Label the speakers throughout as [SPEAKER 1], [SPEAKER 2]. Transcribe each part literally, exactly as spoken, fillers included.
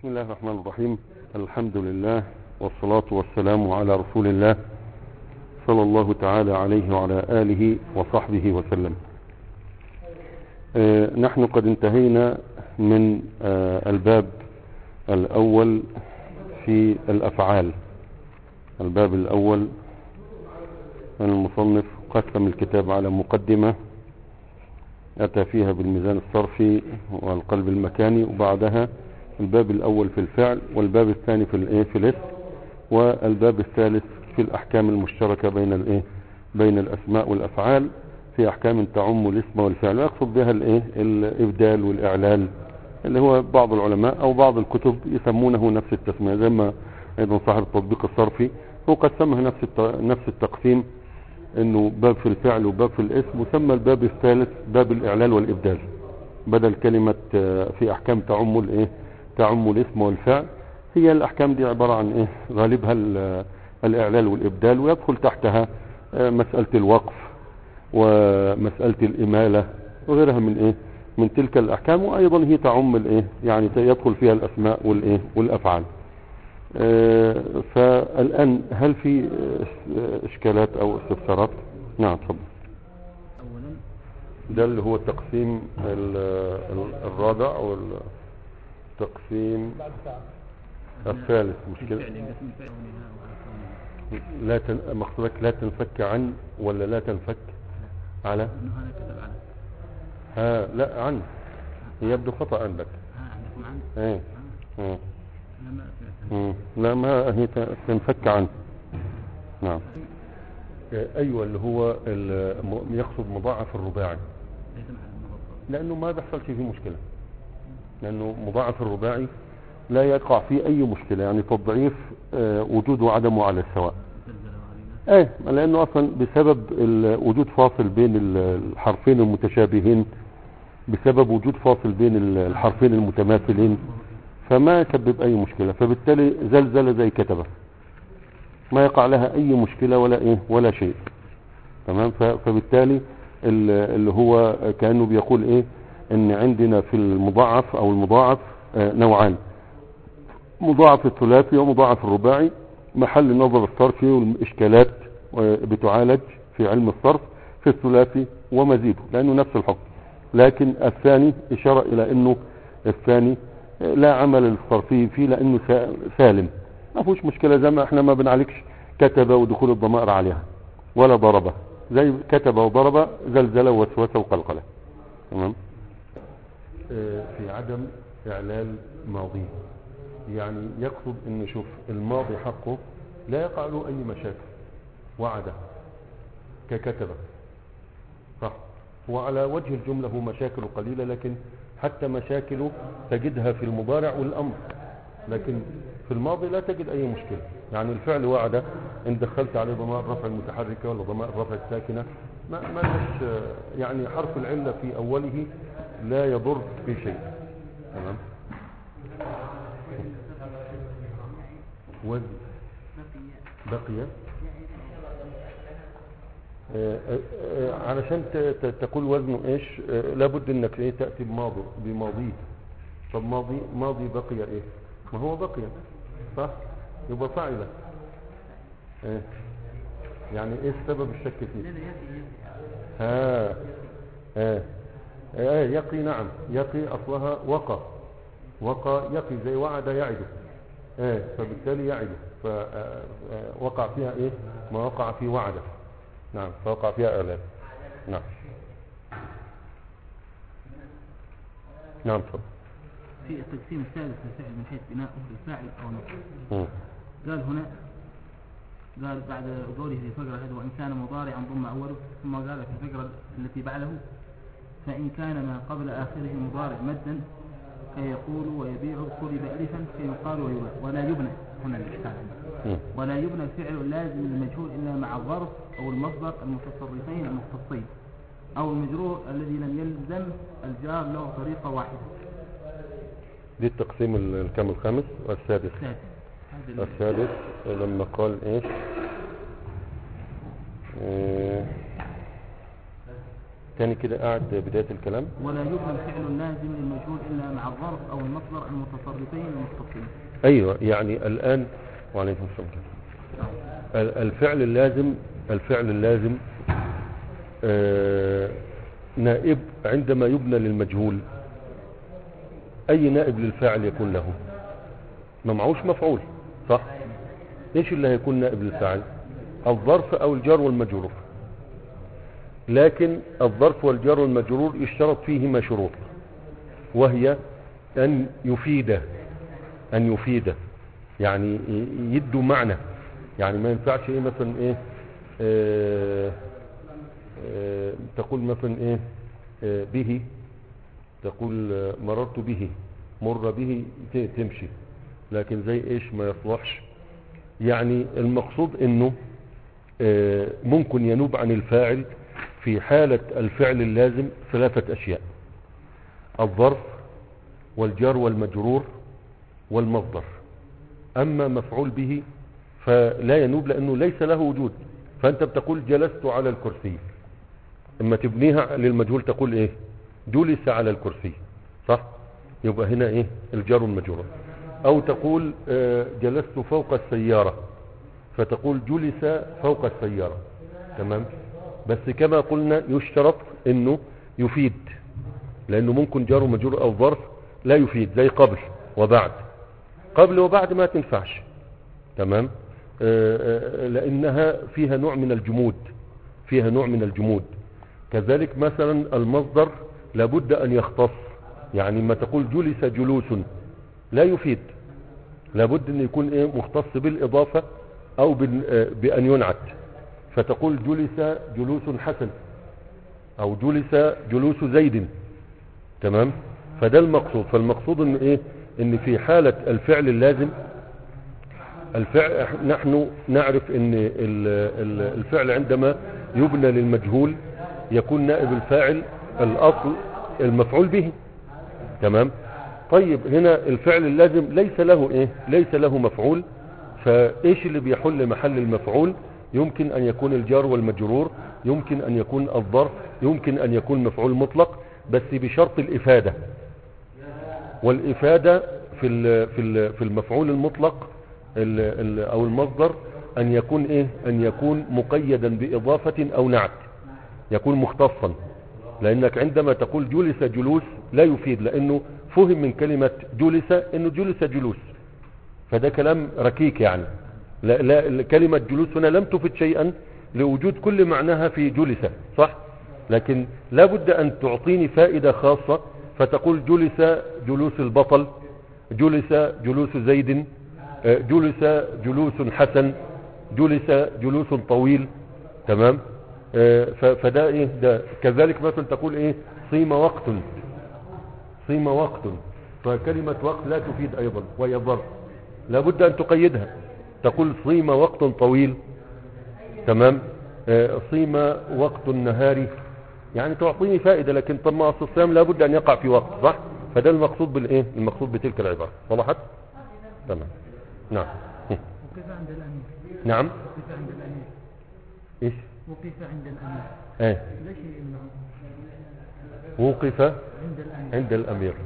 [SPEAKER 1] بسم الله الرحمن الرحيم. الحمد لله والصلاة والسلام على رسول الله صلى الله تعالى عليه وعلى آله وصحبه وسلم. آه نحن قد انتهينا من آه الباب الأول في الأفعال. الباب الأول المصنف قسم الكتاب على مقدمة أتى فيها بالميزان الصرفي والقلب المكاني، وبعدها الباب الأول في الفعل، والباب الثاني في الايه في الاسم، والباب الثالث في الأحكام المشتركة بين الايه بين الأسماء والأفعال في أحكام تعم الاسم والفعل، ويقصد بها الايه الإبدال والإعلال، اللي هو بعض العلماء أو بعض الكتب يسمونه نفس التسمية، زي ما أيضا صاحب التطبيق الصرفي هو قسمها نفس نفس التقسيم، انه باب في الفعل وباب في الاسم، وسمى الباب الثالث باب الاعلال والابدال، بدل كلمة في احكام تعم الايه تعم الاسم والفعل. هي الاحكام دي عبارة عن ايه غالبها الاعلال والابدال، ويدخل تحتها مسألة الوقف ومسألة الامالة وغيرها من ايه من تلك الاحكام، وايضا هي تعم الايه يعني يدخل فيها الاسماء والايه والافعال. فالآن هل في إشكالات أو استفسارات؟ نعم تفضل.
[SPEAKER 2] أولا
[SPEAKER 1] ده اللي هو التقسيم الرابع أو التقسيم الثالث، مش كده؟ لا تن... مقصودك لا تنفك عن ولا لا تنفك على؟ ها لا عن، يبدو خطأ عندك.
[SPEAKER 2] ها عندكم عن؟
[SPEAKER 1] ايه اه
[SPEAKER 2] لا
[SPEAKER 1] لا ما هي تنفك عنه. نعم. ايوه اللي هو يقصد مضاعف الرباعي، لانه ما بيحصل شيء فيه مشكله، لانه مضاعف الرباعي لا يقع فيه اي مشكله، يعني تضعيف وجود وعدمه على السواء. ايه لانه اصلا بسبب وجود فاصل بين الحرفين المتشابهين، بسبب وجود فاصل بين الحرفين المتماثلين، فما يسبب اي مشكلة، فبالتالي زلزلة زي كتبة ما يقع لها اي مشكلة ولا ايه ولا شيء. تمام. فبالتالي اللي هو كأنه بيقول ايه ان عندنا في المضاعف او المضاعف نوعان، مضاعف الثلاثي ومضاعف الرباعي، محل النظر الصرفي والاشكالات بتعالج في علم الصرف في الثلاثي ومزيده لانه نفس الحكم، لكن الثاني اشارة الى انه الثاني لا عمل الصرفي فيه لانه سالم، ما فيهوش مشكلة، زي ما احنا ما بنعالجش كتب ودخول الضمائر عليها ولا ضربه، زي كتب وضرب زلزلة ووسوسة وقلقلة. تمام. في عدم اعلال ماضي، يعني يقصد ان شوف الماضي حقه لا يقع له اي مشاكل، وعده ككتبه صح، وعلى وجه الجملة هو مشاكل قليلة، لكن حتى مشاكله تجدها في المضارع والأمر، لكن في الماضي لا تجد أي مشكلة. يعني الفعل وعد إن دخلت عليه ضمائر رفع المتحركة ولا ضمائر رفع الساكنة ما ما لش يعني حرف العلة في أوله لا يضر في شيء. تمام. وزن بقي آه آه علشان تقول وزنه ايش آه لابد انك ايه تأتي بماضي بماضيه. طب ماضي ماضي بقي ايه؟ ما هو بقي صح، يبقى فاعله. ايه يعني ايه السبب الشك فيه؟ ها ها ايه يقي. نعم يقي اصلها وقى، وقى يقي زي وعد يعده، ايه فبالتالي يعده فوقع فيها ايه ما وقع في وعده. نعم فوقع فيها اعلان. نعم نعم تفضل.
[SPEAKER 2] في التقسيم الثالث للفعل من حيث بناؤه للفاعل او نصبه، قال هنا قال بعد قوله في الفقرة هذا وإن كان مضارعا ضم أوله، ثم قال في الفقرة التي بعده فإن كان ما قبل آخره مضارع مدا كيقول ويبيع قلب ألفا كيقال ويباع ولا يبنى. هنا الإشكال ولا يبنى الفعل اللازم للمجهول إلا مع الظرف أو المصدر المتصرفين المختصين أو المجرور الذي لم يلزم الجار له طريقة واحدة.
[SPEAKER 1] دي التقسيم الكام الخامس والسادس؟ السادس لما قال ايش؟ إيه تاني كده قاعد بداية الكلام.
[SPEAKER 2] ولا يبنى الفعل اللازم للمجهول إلا مع الظرف أو المصدر المتصرفين المختصين.
[SPEAKER 1] أيوة، يعني الآن وعليكم السلام. الفعل اللازم الفعل اللازم آه نائب عندما يبنى للمجهول، أي نائب للفاعل يكون له؟ ما معوش مفعول، صح؟ إيش اللي هيكون نائب للفاعل؟ الظرف أو الجار والمجرور. لكن الظرف والجار والمجرور يشترط فيهما شروط، وهي أن يفيد أن يفيد يعني يدوا معنى. يعني ما ينفعش إيه مثلا إيه آه آه تقول مثلا إيه آه به، تقول آه مررت به، مر به تمشي، لكن زي إيش ما يصلحش. يعني المقصود إنه آه ممكن ينوب عن الفاعل في حالة الفعل اللازم ثلاثة أشياء: الظرف والجار والمجرور والمصدر. أما مفعول به فلا ينوب لأنه ليس له وجود. فأنت بتقول جلست على الكرسي، اما تبنيها للمجهول تقول إيه؟ جلس على الكرسي، صح؟ يبقى هنا إيه؟ الجار والمجرور. أو تقول آه جلست فوق السيارة، فتقول جلس فوق السيارة. تمام؟ بس كما قلنا يشترط انه يفيد، لانه ممكن جار ومجرور او ظرف لا يفيد، زي قبل وبعد. قبل وبعد ما تنفعش، تمام؟ آآ آآ لانها فيها نوع من الجمود، فيها نوع من الجمود. كذلك مثلا المصدر لابد ان يختص، يعني ما تقول جلس جلوس لا يفيد، لابد ان يكون ايه مختص بالاضافة او بان ينعت. فتقول جلس جلوس حسن او جلس جلوس زيد، تمام؟ فده المقصود. فالمقصود ان ايه؟ ان في حالة الفعل اللازم، الفعل نحن نعرف ان الفعل عندما يبنى للمجهول يكون نائب الفاعل الاصل المفعول به، تمام؟ طيب هنا الفعل اللازم ليس له ايه؟ ليس له مفعول. فايش اللي بيحل محل المفعول؟ يمكن أن يكون الجار والمجرور، يمكن أن يكون الظرف، يمكن أن يكون مفعول مطلق، بس بشرط الإفادة. والإفادة في في في المفعول المطلق أو المصدر أن يكون إيه؟ أن يكون مقيدا بإضافة أو نعت، يكون مختصا. لأنك عندما تقول جلس جلوس لا يفيد، لأنه فهم من كلمة جلس أنه جلس جلوس، فده كلام ركيك. يعني لا لا كلمة جلوس هنا لم تفد شيئا لوجود كل معناها في جلس، صح؟ لكن لا بد أن تعطيني فائدة خاصة، فتقول جلس جلوس البطل، جلس جلوس زيد، جلس جلوس حسن، جلس جلوس طويل، تمام؟ فده ايه ده؟ كذلك مثلا تقول ايه؟ صيم وقت، صيم وقت، فكلمة وقت لا تفيد ايضا وهي ظرف، لا بد ان تقيدها. تقول صيم وقت طويل، تمام؟ آه صيم وقت النهار، يعني تعطيني فائدة. لكن طب ما اصل الصيام لا بد ان يقع في وقت، صح؟ فده المقصود بالايه؟ المقصود بتلك العبارة. وضحت؟ تمام. نعم.
[SPEAKER 2] وقف عند الامير.
[SPEAKER 1] نعم.
[SPEAKER 2] وقف عند الامير.
[SPEAKER 1] ايش؟
[SPEAKER 2] وقف عند الامير.
[SPEAKER 1] ايه؟
[SPEAKER 2] ليش يمنعون؟
[SPEAKER 1] وقف
[SPEAKER 2] عند الامير.
[SPEAKER 1] عند الامير.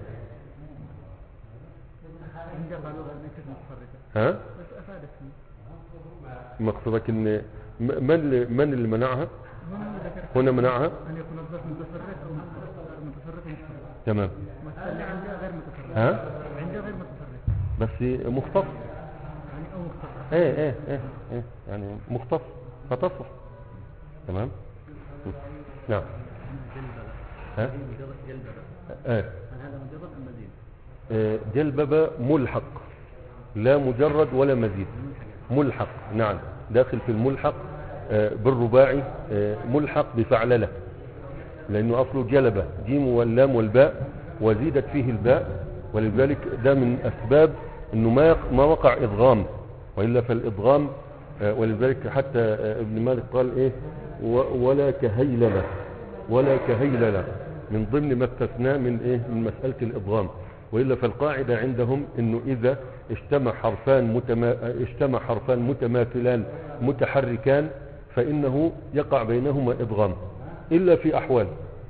[SPEAKER 2] عند قالوا غير متفرقة.
[SPEAKER 1] ها؟
[SPEAKER 2] بس افادتني.
[SPEAKER 1] مقصودك ان من من اللي منعها؟ هنا منعها
[SPEAKER 2] ان يكون الظرف متفرق او متفرق متفرق.
[SPEAKER 1] تمام.
[SPEAKER 2] والثاني عندها غير متفرق.
[SPEAKER 1] ها؟
[SPEAKER 2] عندها غير متفرق.
[SPEAKER 1] بس مختص.
[SPEAKER 2] يعني او مختصر.
[SPEAKER 1] ايه ايه ايه ايه يعني مختص فتصل. تمام. نعم. ها؟ ايه.
[SPEAKER 2] هذا مجرد ام مزيد؟
[SPEAKER 1] آه جلبب ملحق، لا مجرد ولا مزيد، ملحق. نعم، داخل في الملحق آه بالرباعي، آه ملحق بفعلله، لانه اصله جلبه، جيم واللام والباء وزيدت فيه الباء، ولذلك ده من اسباب انه ما ما وقع ادغام، والا فالادغام آه ولذلك حتى آه ابن مالك قال ايه؟ ولا كهيلله، ولا كهيلله، من ضمن ما استثناه من ايه؟ من مساله الادغام. وإلا فالقاعدة عندهم انه اذا اجتمع حرفان متما... اجتمع حرفان متماثلان متحركان فانه يقع بينهما ادغام، الا في احوال،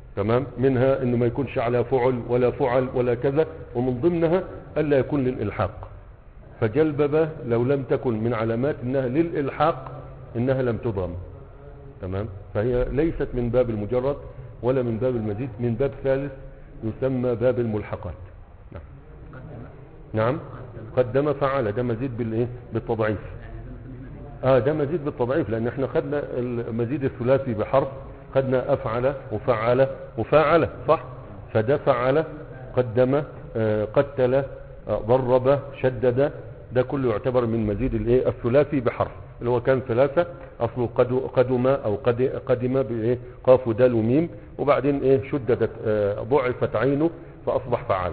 [SPEAKER 1] تمام. منها انه ما يكونش على فعل ولا فعل ولا كذا، ومن ضمنها الا يكون للالحاق. فجلببة لو لم تكن من علامات انها للالحاق انها لم تضم. تمام. فهي ليست من باب المجرد ولا من باب المزيد، من باب ثالث يسمى باب الملحقات. نعم. نعم. قدم فعل، ده مزيد بالايه؟ بالتضعيف. اه ده مزيد بالتضعيف، لان احنا خدنا المزيد الثلاثي بحرف، خدنا افعل وفعل وفاعل، صح؟ فده فعل، قدم، آه قتل، آه ضرب، شدد، ده كله يعتبر من مزيد الايه؟ الثلاثي بحرف، اللي هو كان ثلاثة، اصله قدم او قدم بايه؟ قاف ودال وميم، وبعدين ايه؟ شددت، آه ضعفت عينه فاصبح فعل.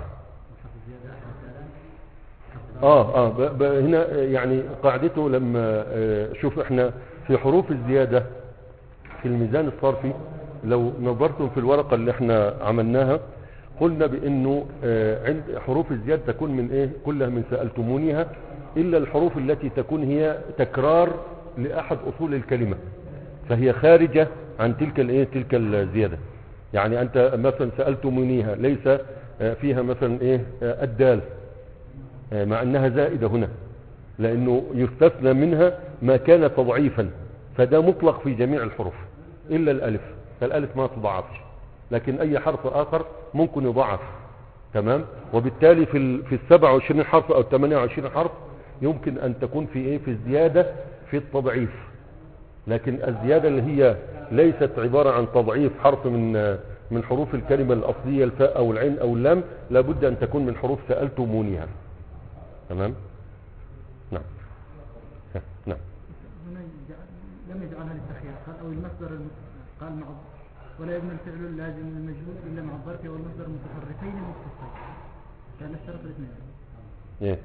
[SPEAKER 1] اه اه ب ب هنا يعني قاعدته لما آه شوف احنا في حروف الزيادة في الميزان الصرفي، لو نظرتم في الورقة اللي احنا عملناها قلنا بانه آه عند حروف الزيادة تكون من ايه؟ كلها من سألتمونيها، الا الحروف التي تكون هي تكرار لاحد اصول الكلمة، فهي خارجة عن تلك الايه؟ تلك الزيادة. يعني انت مثلا سألتمونيها ليس آه فيها مثلا ايه؟ آه الدال، مع انها زائدة هنا، لانه يستثنى منها ما كان تضعيفا، فده مطلق في جميع الحروف الا الالف، فالالف ما تضعفش، لكن اي حرف اخر ممكن يضعف. تمام. وبالتالي في في السبع وعشرين حرف او الثمانية وعشرين حرف يمكن ان تكون في ايه؟ في الزيادة في التضعيف، لكن الزيادة اللي هي ليست عبارة عن تضعيف حرف من من حروف الكلمة الاصلية، الفاء او العين او اللام، لابد ان تكون من حروف سألتمونيها. تمام. نعم. نعم.
[SPEAKER 2] هنا لم يجعلها للتخيير، قال او المصدر قال مع ولا يبنى الفعل اللازم المجهول الا مع الظرف والمصدر متحركين متصلين، كان الشرط الاثنين.
[SPEAKER 1] ايه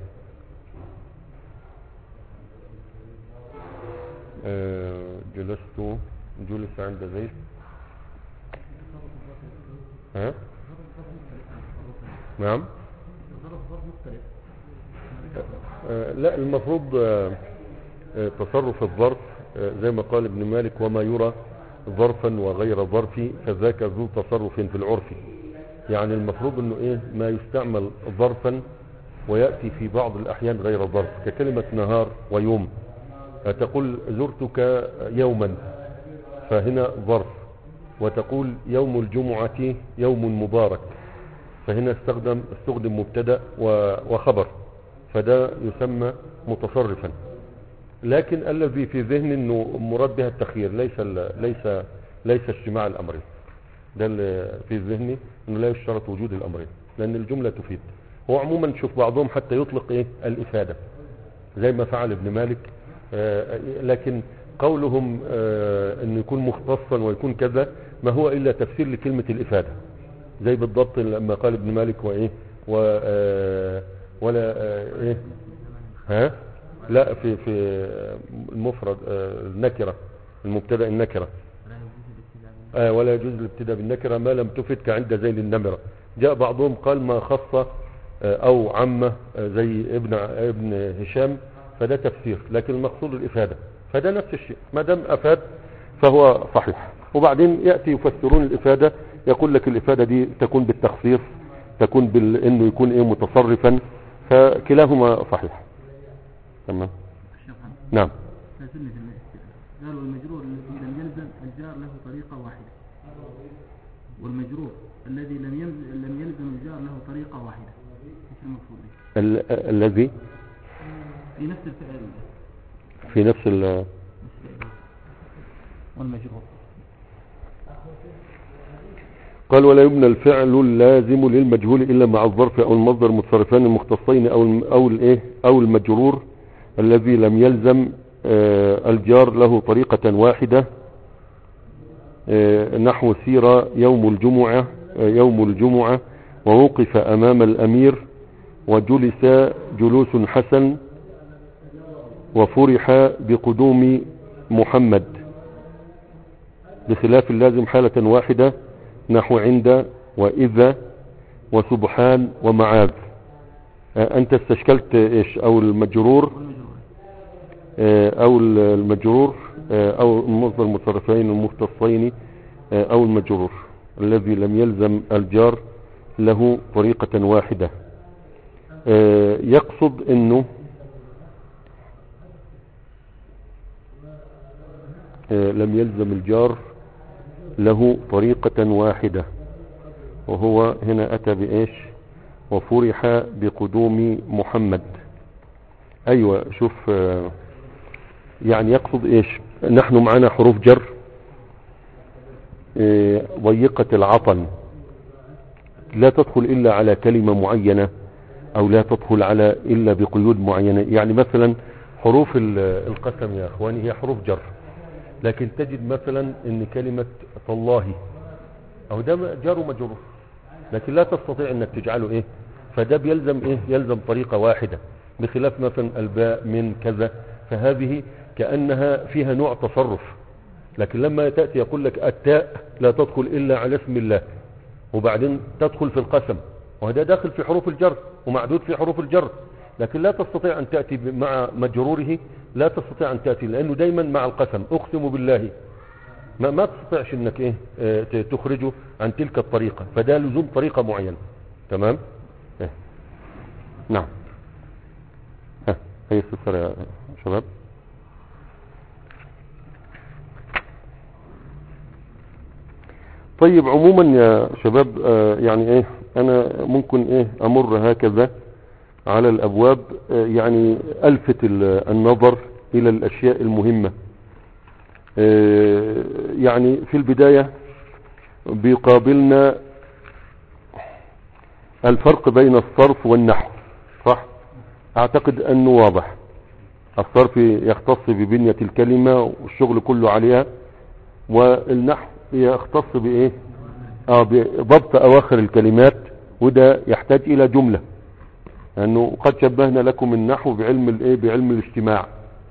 [SPEAKER 1] آه جلست، جلس عند زيد. ها نعم. آه لا، المفروض آه آه تصرف الظرف آه زي ما قال ابن مالك: وما يرى ظرفا وغير ظرف فذاك ذو تصرف في العرف. يعني المفروض انه ايه؟ ما يستعمل ظرفا ويأتي في بعض الاحيان غير ظرف، ككلمة نهار ويوم. تقول زرتك يوما، فهنا ظرف، وتقول يوم الجمعة يوم مبارك، فهنا استخدم استخدم مبتدا وخبر، فده يسمى متصرفا. لكن الذي في ذهن انه مراد بها التخيير، ليس ليس ليس اجتماع الامرين، ده اللي في ذهني، انه لا يشترط وجود الامرين، لان الجمله تفيد. هو عموما شوف بعضهم حتى يطلق ايه؟ الافاده، زي ما فعل ابن مالك. آه لكن قولهم آه انه يكون مختصا ويكون كذا ما هو الا تفسير لكلمه الافاده، زي بالضبط لما قال ابن مالك وايه و آه ولا آه ايه ها لا في في المفرد آه النكره، المبتدا النكره، آه ولا يجوز الابتداء بالنكره ما لم تفد كعند زيد النمره. جاء بعضهم قال ما خص آه او عمه آه زي ابن ابن هشام، فده تفسير، لكن المقصود الافاده، فده نفس الشيء، ما دام افاد فهو صحيح. وبعدين ياتي يفسرون الافاده، يقول لك الافاده دي تكون بالتخصيص، تكون بانه يكون ايه؟ متصرفا، فكلاهما صحيح. تمام. نعم.
[SPEAKER 2] قالوا المجرور الذي لم يلزم الجار له طريقه واحده، والمجرور الذي لم يلزم لم يلزم الجار له طريقه واحده. ايش المقصود به؟
[SPEAKER 1] الذي
[SPEAKER 2] في نفس الفعل،
[SPEAKER 1] في نفس ال
[SPEAKER 2] والمجرور.
[SPEAKER 1] قال: ولا يبنى الفعل اللازم للمجهول الا مع الظرف او المصدر المتصرفان المختصين او او الايه او المجرور الذي لم يلزم آه الجار له طريقة واحدة، آه نحو سير يوم الجمعة آه يوم الجمعة ووقف امام الامير وجلس جلوس حسن وفرح بقدوم محمد، بخلاف اللازم حالة واحدة نحو عند وإذا وسبحان ومعاذ. آه أنت استشكلت إيش؟ أو المجرور آه أو المجرور آه أو المصدر المتصرفين المختصين آه أو المجرور الذي لم يلزم الجار له طريقة واحدة. آه يقصد انه آه لم يلزم الجار له طريقة واحدة، وهو هنا اتى بايش؟ وفرح بقدوم محمد. ايوه شوف، آه يعني يقصد ايش؟ نحن معنا حروف جر آه ضيقة العطن، لا تدخل الا على كلمة معينة او لا تدخل على الا بقيود معينة. يعني مثلا حروف القسم يا اخواني هي حروف جر، لكن تجد مثلا ان كلمة تالله او ده جار ومجرور، لكن لا تستطيع انك تجعله ايه، فده بيلزم ايه؟ يلزم طريقة واحدة، بخلاف مثلا الباء من كذا، فهذه كأنها فيها نوع تصرف. لكن لما تأتي يقول لك التاء لا تدخل الا على اسم الله، وبعدين تدخل في القسم، وهذا داخل في حروف الجر ومعدود في حروف الجر، لكن لا تستطيع ان تأتي مع مجروره، لا تستطيع ان تأتي لانه دايما مع القسم. اقسم بالله ما, ما تستطيعش انك ايه اه تخرجه عن تلك الطريقة، فده لزوم طريقة معينة. تمام. اه. نعم. ها هي السفر يا شباب. طيب عموما يا شباب آه يعني ايه، انا ممكن ايه امر هكذا على الابواب، آه يعني الفت النظر الى الاشياء المهمة. آه يعني في البداية بيقابلنا الفرق بين الصرف والنحو، صح؟ اعتقد انه واضح. الصرف يختص ببنية الكلمة والشغل كله عليها، والنحو يختص بايه؟ اه بضبط اواخر الكلمات، وده يحتاج الى جملة، لانه يعني قد شبهنا لكم النحو بعلم الايه؟ بعلم الاجتماع،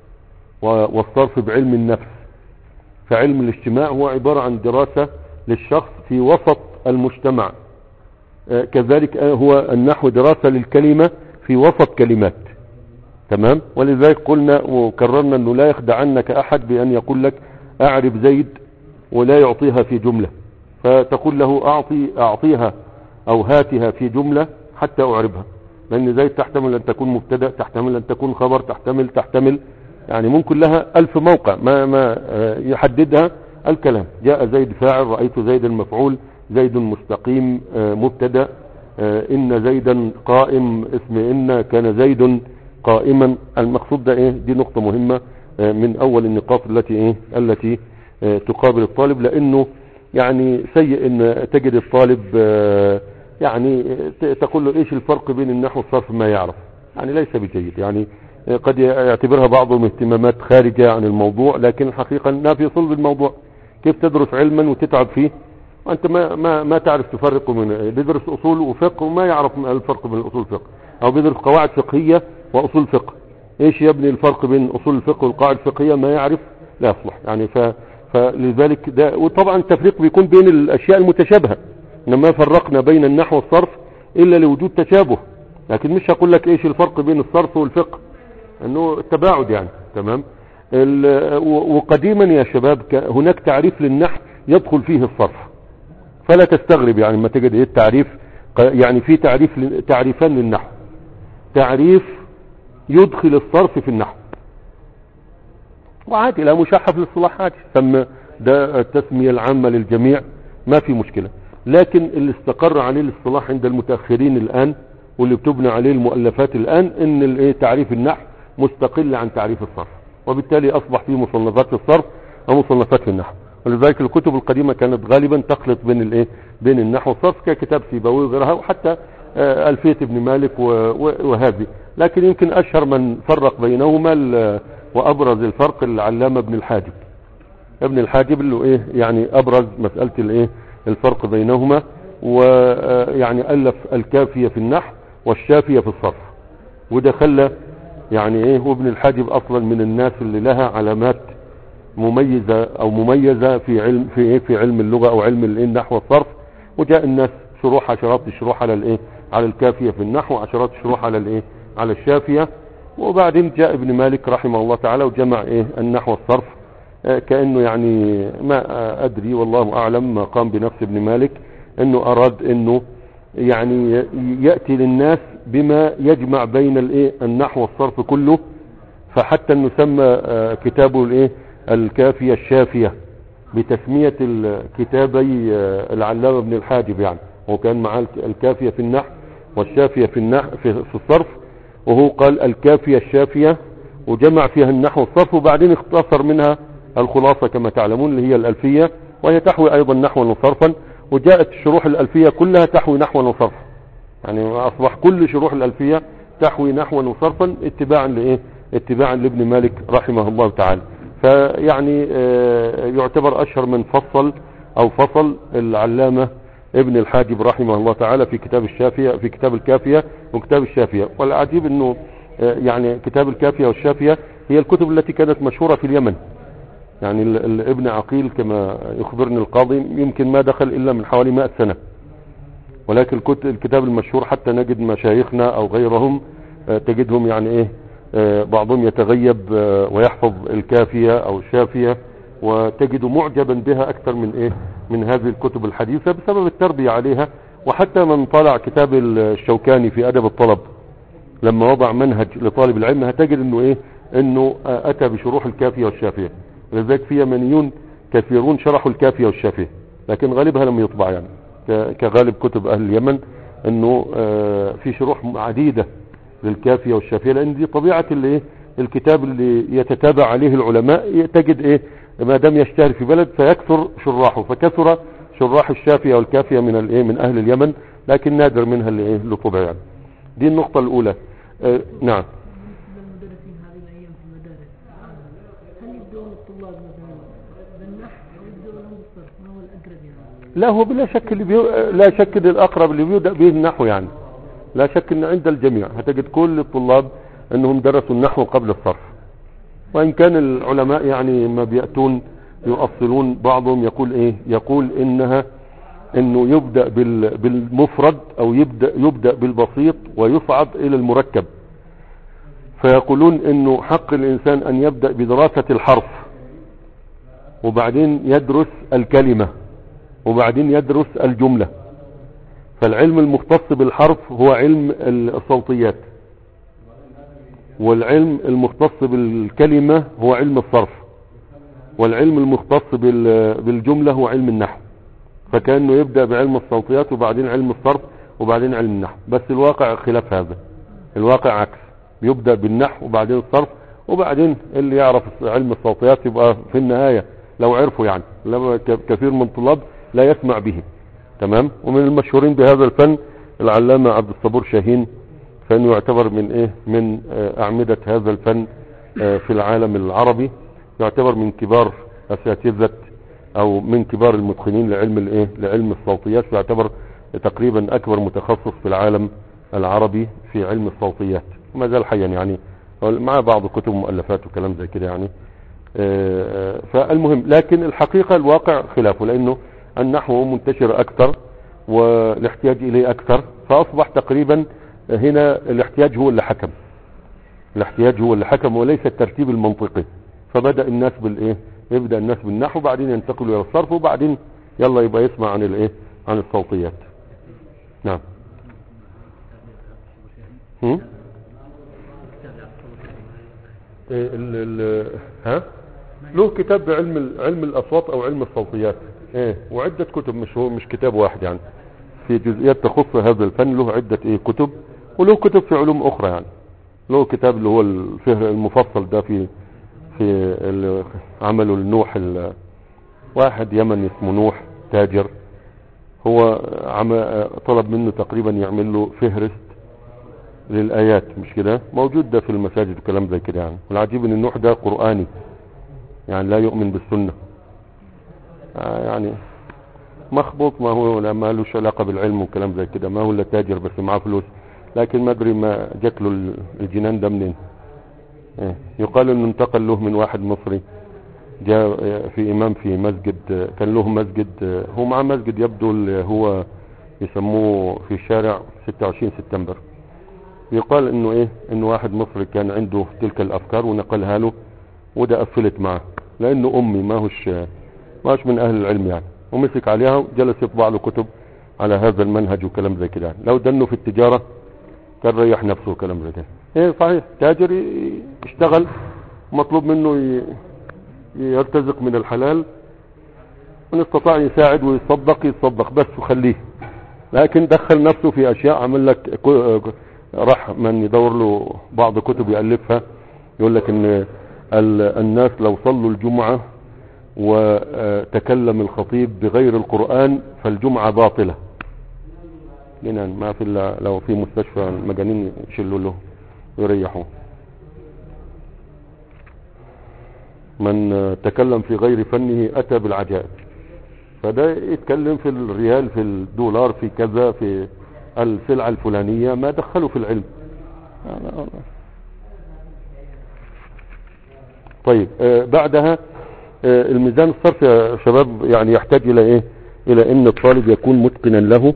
[SPEAKER 1] والصرف بعلم النفس. فعلم الاجتماع هو عبارة عن دراسة للشخص في وسط المجتمع، آه كذلك آه هو النحو دراسة للكلمة في وسط كلمات. تمام. ولذلك قلنا وكررنا انه لا يخدعنك احد بان يقول لك اعرف زيد ولا يعطيها في جملة، فتقول له اعطي اعطيها او هاتها في جملة حتى اعربها، لان زيد تحتمل ان تكون مبتدأ، تحتمل ان تكون خبر، تحتمل تحتمل يعني ممكن لها الف موقع ما ما يحددها الكلام. جاء زيد فاعل، رأيت زيد المفعول، زيد مستقيم مبتدأ، ان زيدا قائم اسم ان، كان زيد قائما. المقصود ده ايه؟ دي نقطة مهمة من اول النقاط التي ايه التي تقابل الطالب، لانه يعني سيء ان تجد الطالب يعني تقول له ايش الفرق بين النحو والصرف ما يعرف، يعني ليس بجيد. يعني قد يعتبرها بعضهم اهتمامات خارجة عن الموضوع، لكن الحقيقة انها في صلب الموضوع. كيف تدرس علما وتتعب فيه وانت ما ما ما تعرف تفرق من بيدرس اصول وفقه وما يعرف الفرق بين الاصول الفقه، او بيدرس قواعد فقهية واصول فقه، ايش يا ابني الفرق بين اصول الفقه والقواعد الفقهية؟ ما يعرف، لا يصلح. يعني ف فلذلك ده، وطبعا التفريق بيكون بين الاشياء المتشابهة، انما فرقنا بين النحو والصرف الا لوجود تشابه، لكن مش هقول لك ايش الفرق بين الصرف والفقه، انه التباعد يعني. تمام. وقديما يا شباب هناك تعريف للنحو يدخل فيه الصرف، فلا تستغرب يعني ما تجد ايه التعريف. يعني في تعريف تعريفان للنحو، تعريف يدخل الصرف في النحو، وعادي لا مشحف للصلاحات، ثم ده التسمية العامة للجميع ما في مشكلة. لكن اللي استقر عليه الاصطلاح عند المتأخرين الآن واللي بتبنى عليه المؤلفات الآن ان الايه تعريف النحو مستقل عن تعريف الصرف، وبالتالي اصبح في مصنفات في الصرف ومصنفات في النحو. ولذلك الكتب القديمة كانت غالبا تخلط بين الايه بين النحو والصرف، ككتاب سيبوي وغيرها، وحتى ألفية ابن مالك وهذه. لكن يمكن اشهر من فرق بينهما وابرز الفرق العلامة ابن الحاجب. ابن الحاجب اللي ايه يعني ابرز مسألة الايه الفرق بينهما، ويعني الف الكافية في النحو والشافية في الصرف، وده خلى يعني ايه وابن الحاجب اصلا من الناس اللي لها علامات مميزة او مميزة في علم في ايه في علم اللغة او علم الايه النحو والصرف. وجاء الناس شروح عشرات الشروح على الايه على الكافية في النحو، وعشرات الشروح على الايه على الشافية. وبعدين جاء ابن مالك رحمه الله تعالى وجمع ايه النحو والصرف كأنه يعني ما أدري والله أعلم ما قام بنفس ابن مالك، أنه أراد أنه يعني يأتي للناس بما يجمع بين الايه النحو والصرف كله، فحتى انه سمى كتابه الايه الكافية الشافية بتسمية الكتابي العلامة ابن الحاجب، يعني هو كان معاه الكافية في النحو والشافية في النحو في الصرف، وهو قال الكافية الشافية وجمع فيها النحو والصرف، وبعدين اختصر منها الخلاصة كما تعلمون اللي هي الألفية، وهي تحوي ايضا نحوا وصرفا، وجاءت شروح الألفية كلها تحوي نحوا وصرفا، يعني اصبح كل شروح الألفية تحوي نحوا وصرفا اتباعا لايه اتباعا لابن مالك رحمه الله تعالى. فيعني يعتبر اشهر من فصل او فصل العلامة ابن الحاجب رحمه الله تعالى في كتاب الشافية في كتاب الكافية وكتاب الشافية. والعجيب انه يعني كتاب الكافية والشافية هي الكتب التي كانت مشهورة في اليمن، يعني ابن عقيل كما يخبرني القاضي يمكن ما دخل الا من حوالي مائة سنة، ولكن الكتاب المشهور حتى نجد مشايخنا او غيرهم تجدهم يعني ايه بعضهم يتغيب ويحفظ الكافية او الشافية، وتجد معجبا بها اكثر من ايه من هذه الكتب الحديثة بسبب التربية عليها. وحتى من طلع كتاب الشوكاني في ادب الطلب لما وضع منهج لطالب العلم هتجد انه ايه انه اتى بشروح الكافية والشافية، لذلك في يمنيون كثيرون شرحوا الكافية والشافية، لكن غالبها لم يطبع يعني كغالب كتب اهل اليمن، انه في شروح عديدة للكافية والشافية، لان دي طبيعة الايه الكتاب اللي يتتابع عليه العلماء، تجد ايه ما دام يشتهر في بلد فيكثر شراحه، فكثر شراح الشافية والكافية من الايه من اهل اليمن، لكن نادر منها اللي ايه اللي طبع يعني. دي النقطة الاولى. اه نعم.
[SPEAKER 3] المدرسين هذه الايام في المدارس هل يبدون الطلاب مثلا بالنحو او يبدون لهم بالصرف؟ ما هو الاقرب يعني؟
[SPEAKER 1] لا هو بلا شك اللي بيو... لا شك الاقرب اللي بيبدا به النحو، يعني لا شك ان عند الجميع هتجد كل الطلاب انهم درسوا النحو قبل الصرف، وان كان العلماء يعني ما بيأتون يؤصلون، بعضهم يقول ايه يقول انها انه يبدأ بال... بالمفرد او يبدأ يبدأ بالبسيط ويصعد الى المركب، فيقولون انه حق الانسان ان يبدأ بدراسة الحرف وبعدين يدرس الكلمة وبعدين يدرس الجملة. فالعلم المختص بالحرف هو علم الصوتيات، والعلم المختص بالكلمة هو علم الصرف، والعلم المختص بالجملة هو علم النحو. فكأنه يبدأ بعلم الصوتيات وبعدين علم الصرف وبعدين علم النحو، بس الواقع خلاف هذا، الواقع عكس، بيبدأ بالنحو وبعدين الصرف، وبعدين اللي يعرف علم الصوتيات يبقى في النهاية لو عرفوا يعني، لما كثير من الطلاب لا يسمع به. تمام. ومن المشهورين بهذا الفن العلامة عبد الصبور شاهين، فانه يعتبر من ايه من اعمدة هذا الفن في العالم العربي، يعتبر من كبار اساتذة او من كبار المتقنين لعلم الايه لعلم الصوتيات، يعتبر تقريبا اكبر متخصص في العالم العربي في علم الصوتيات، وما زال حيا يعني، مع بعض كتب مؤلفات وكلام زي كده يعني. فالمهم، لكن الحقيقة الواقع خلافه، لانه النحو منتشر اكثر والاحتياج اليه اكثر، فاصبح تقريبا هنا الاحتياج هو اللي حكم، الاحتياج هو اللي حكم وليس الترتيب المنطقي. فبدأ الناس بالايه يبدأ الناس بالنحو وبعدين ينتقلوا الى الصرف وبعدين يلا يبقى يسمع عن الايه عن الصوتيات. نعم. هم ال ال ها له كتاب بعلم علم الاصوات او علم الصوتيات، ايه وعدة كتب، مش هو مش كتاب واحد يعني، في جزئيات تخص هذا الفن له عدة ايه كتب، وله كتب في علوم اخرى يعني. له كتاب اللي هو الفهر المفصل ده في في عمله لنوح، واحد يمني اسمه نوح تاجر، هو عم طلب منه تقريبا يعمل له فهرست للآيات، مش كده، موجود ده في المساجد وكلام زي كده يعني. والعجيب ان النوح ده قرآني يعني لا يؤمن بالسنة آه يعني مخبوط، ما هو ما لهش علاقة بالعلم وكلام زي كده، ما هو الا تاجر بس معاه فلوس، لكن ما ادري ما جات له الجنان ده منين. إيه. يقال انه انتقل له من واحد مصري جاء في امام في مسجد، كان له مسجد، هو معاه مسجد يبدو اللي هو يسموه في شارع ستة وعشرين سبتمبر. يقال انه ايه انه واحد مصري كان عنده تلك الافكار ونقلها له، وده قفلت معه لانه امي ما هوش ما هوش من اهل العلم يعني، ومسك عليها وجلس يطبع له كتب على هذا المنهج وكلام زي كده يعني. لو دنه في التجارة كان ريح نفسه وكلام زي كده. ايه صحيح، تاجر يشتغل مطلوب منه يرتزق من الحلال، من استطاع يساعد ويصدق يتصدق بس وخليه، لكن دخل نفسه في اشياء. عمل لك راح من يدور له بعض كتب يألفها يقول لك ان الناس لو صلوا الجمعة وتكلم الخطيب بغير القرآن فالجمعة باطلة. لنا ما في لو في مستشفى المجانين يشلوا له ويريحوا. من تكلم في غير فنه أتى بالعجائب. فده يتكلم في الريال في الدولار في كذا في السلعة الفلانية، ما دخلوا في العلم. طيب آه بعدها آه الميزان الصرف يا شباب يعني يحتاج الى ايه؟ الى ان الطالب يكون متقنا له.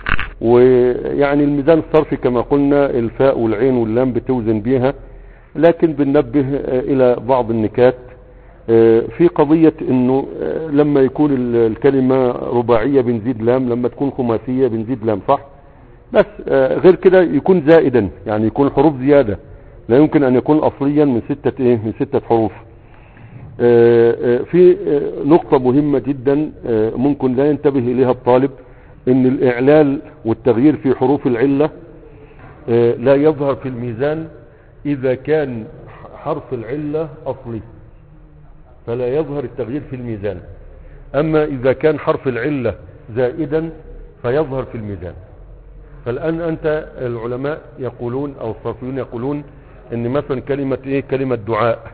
[SPEAKER 1] ويعني الميزان الصرفي كما قلنا الفاء والعين واللام بتوزن بيها، لكن بننبه آه الى بعض النكات آه في قضية انه آه لما يكون الكلمة رباعية بنزيد لام، لما تكون خماسية بنزيد لام، صح؟ بس آه غير كده يكون زائدا، يعني يكون حروف زيادة، لا يمكن ان يكون اصليا من ستة ايه من ستة حروف. آآ آآ في نقطة مهمة جدا ممكن لا ينتبه اليها الطالب، ان الاعلال والتغيير في حروف العلة لا يظهر في الميزان اذا كان حرف العلة اصلي، فلا يظهر التغيير في الميزان. اما اذا كان حرف العلة زائدا فيظهر في الميزان. فالان انت العلماء يقولون او الصرفيون يقولون ان مثلا كلمة ايه كلمة دعاء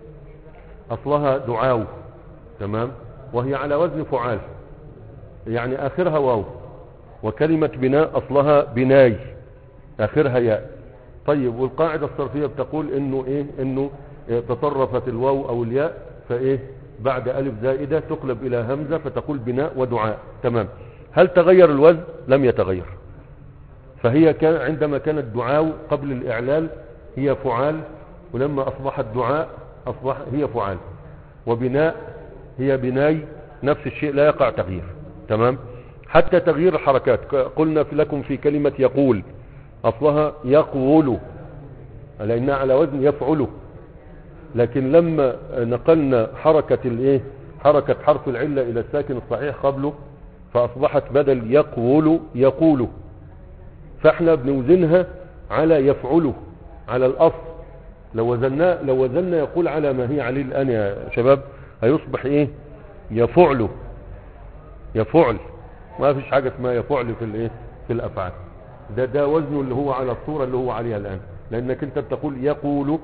[SPEAKER 1] اصلها دعاو، تمام، وهي على وزن فعال يعني اخرها واو. وكلمة بناء اصلها بناي اخرها ياء. طيب والقاعدة الصرفية بتقول انه ايه انه إيه تطرفت الواو او الياء فايه بعد الف زائدة تقلب الى همزة فتقول بناء ودعاء، تمام. هل تغير الوزن؟ لم يتغير. فهي كان عندما كانت دعاو قبل الاعلال هي فعال، ولما اصبحت دعاء اصبح هي فعال. وبناء هي بناي، نفس الشيء لا يقع تغيير، تمام. حتى تغيير الحركات قلنا في لكم في كلمة يقول اصلها يقول لانها على وزن يفعل، لكن لما نقلنا حركة الايه حركة حرف العلة الى الساكن الصحيح قبله فاصبحت بدل يقول يقول، فاحنا بنوزنها على يفعله على الاصل. لو وزننا لو وزننا يقول على ما هي عليه الان يا شباب هيصبح ايه يفعله يفعل. ما فيش حاجة اسمها يفعل في الايه في الافعال. ده ده وزنه اللي هو على الصورة اللي هو عليها الان، لانك انت بتقول يقول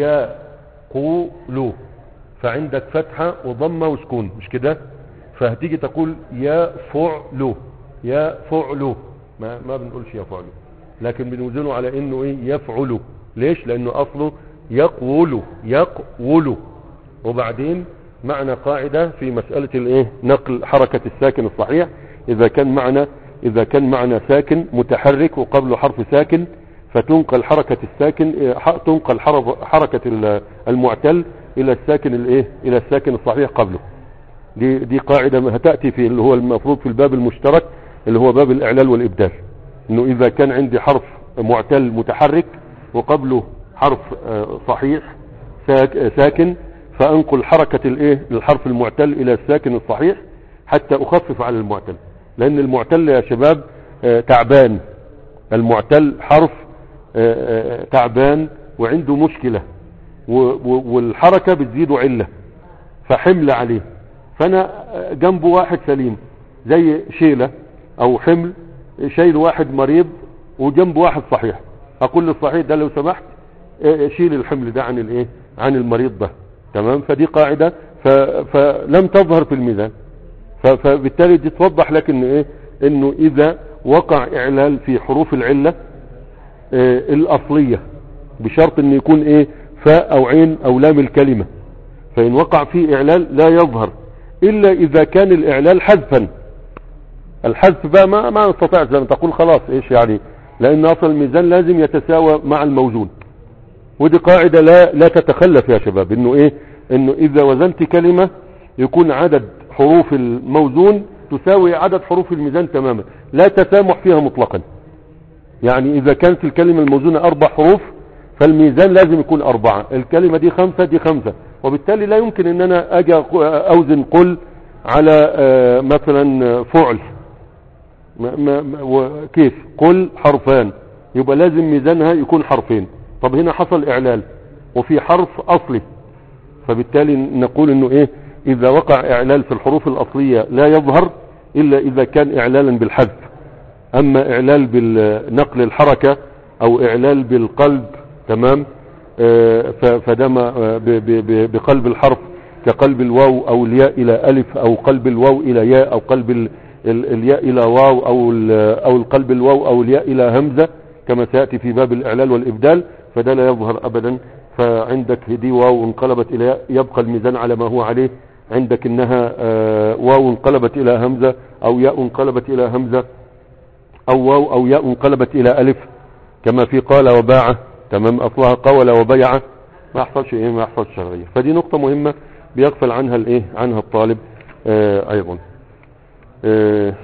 [SPEAKER 1] يقول، فعندك فتحة وضمة وسكون، مش كده؟ فهتيجي تقول يفعل يفعل، ما ما بنقولش يفعل، لكن بنوزنه على انه ايه يفعل. ليش؟ لانه اصله يقول يقول. وبعدين معنى قاعدة في مسألة الايه نقل حركة الساكن الصحيح، اذا كان معنى اذا كان معنى ساكن متحرك وقبله حرف ساكن فتنقل حركة الساكن تنقل حركة المعتل الى الساكن الايه الى الساكن الصحيح قبله. دي دي قاعدة هتأتي في اللي هو المفروض في الباب المشترك اللي هو باب الاعلال والابدال، انه اذا كان عندي حرف معتل متحرك وقبله حرف صحيح ساكن فانقل حركة الايه الحرف المعتل الى الساكن الصحيح حتى اخفف على المعتل، لان المعتل يا شباب تعبان. المعتل حرف تعبان وعنده مشكلة والحركة بتزيد علة فحمل عليه. فانا جنبه واحد سليم زي شيلة او حمل، شايل واحد مريض وجنبه واحد صحيح، اقول للصحيح ده لو سمحت شيل الحمل ده عن الايه عن المريض ده، تمام. فدي قاعدة فلم تظهر في الميزان، فبالتالي دي توضح لك ان ايه انه اذا وقع اعلال في حروف العلة اه الاصلية بشرط ان يكون ايه فاء او عين او لام الكلمة، فان وقع فيه اعلال لا يظهر الا اذا كان الاعلال حذفا. الحذف بقى ما ما نستطيع زي ما تقول خلاص ايش يعني، لان اصل الميزان لازم يتساوى مع الموزون. ودي قاعدة لا لا تتخلف يا شباب، انه ايه انه اذا وزنت كلمة يكون عدد حروف الموزون تساوي عدد حروف الميزان تماما، لا تسامح فيها مطلقا. يعني اذا كانت الكلمة الموزونة اربع حروف فالميزان لازم يكون اربعة، الكلمة دي خمسة دي خمسة، وبالتالي لا يمكن ان انا اجي اوزن قل على مثلا فعل، ما ما كيف قل حرفان يبقى لازم ميزانها يكون حرفين. طب هنا حصل اعلال وفي حرف اصلي، فبالتالي نقول انه ايه اذا وقع اعلال في الحروف الاصلية لا يظهر الا اذا كان اعلالا بالحذف. اما اعلال بالنقل الحركة او اعلال بالقلب تمام فدام بقلب الحرف كقلب الواو او الياء الى الف او قلب الواو الى ياء او قلب الياء الى واو او او القلب الواو او الياء الى همزة كما سيأتي في باب الاعلال والابدال، فده لا يظهر ابدا. فعندك دي واو انقلبت الى ياء يبقى الميزان على ما هو عليه، عندك انها واو انقلبت الى همزة او ياء انقلبت الى همزة او واو او ياء انقلبت الى الف كما في قال وباع تمام، اصلها قول وبيع، ما يحصلش ايه ما يحصلش شرعية. فدي نقطة مهمة بيغفل عنها الايه عنها الطالب آه ايضا. آه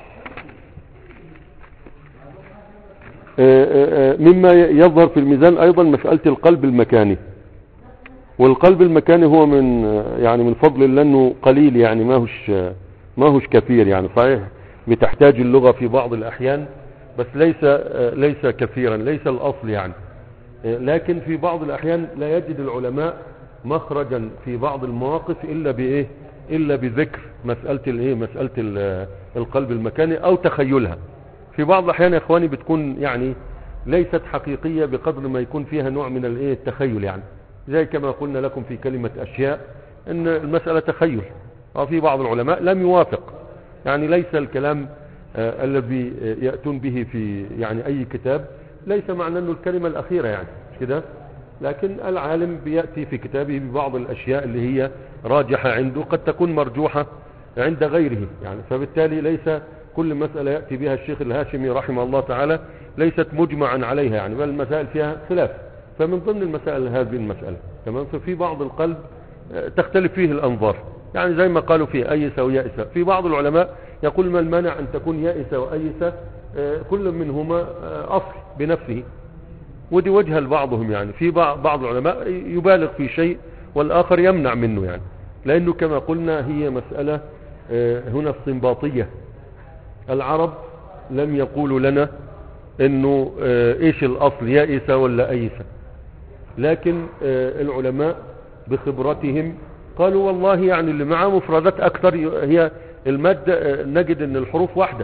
[SPEAKER 1] آه مما يظهر في الميزان ايضا مسألة القلب المكاني. والقلب المكاني هو من يعني من فضل الله انه قليل، يعني ما هوش ما هوش كثير، يعني صحيح بتحتاج اللغة في بعض الاحيان بس ليس ليس كثيرا، ليس الاصل يعني. لكن في بعض الاحيان لا يجد العلماء مخرجا في بعض المواقف الا بايه الا بذكر مسألة الايه مسألة القلب المكاني او تخيلها. في بعض الاحيان يا اخواني بتكون يعني ليست حقيقية بقدر ما يكون فيها نوع من الايه التخيل، يعني زي كما قلنا لكم في كلمة اشياء ان المسألة تخيل، وفي بعض العلماء لم يوافق، يعني ليس الكلام آه الذي يأتون به في يعني اي كتاب ليس معنى انه الكلمة الاخيرة يعني مش كده، لكن العالم بيأتي في كتابه ببعض الاشياء اللي هي راجحة عنده قد تكون مرجوحة عند غيره يعني. فبالتالي ليس كل مسألة يأتي بها الشيخ الهاشمي رحمه الله تعالى ليست مجمعا عليها يعني، بل المسائل فيها خلاف. فمن ضمن المسائل هذه المسألة تمام. ففي بعض القلب تختلف فيه الأنظار، يعني زي ما قالوا فيه أيسة ويائسة. في بعض العلماء يقول ما المانع أن تكون يائسة وأيسة كل منهما أصل بنفسه، ودي وجهة لبعضهم يعني. في بعض العلماء يبالغ في شيء والآخر يمنع منه يعني، لأنه كما قلنا هي مسألة هنا استنباطية. العرب لم يقولوا لنا انه ايش الاصل يائسة ولا ايسة، لكن العلماء بخبرتهم قالوا والله يعني اللي معاه مفردات اكثر هي المادة، نجد ان الحروف واحدة،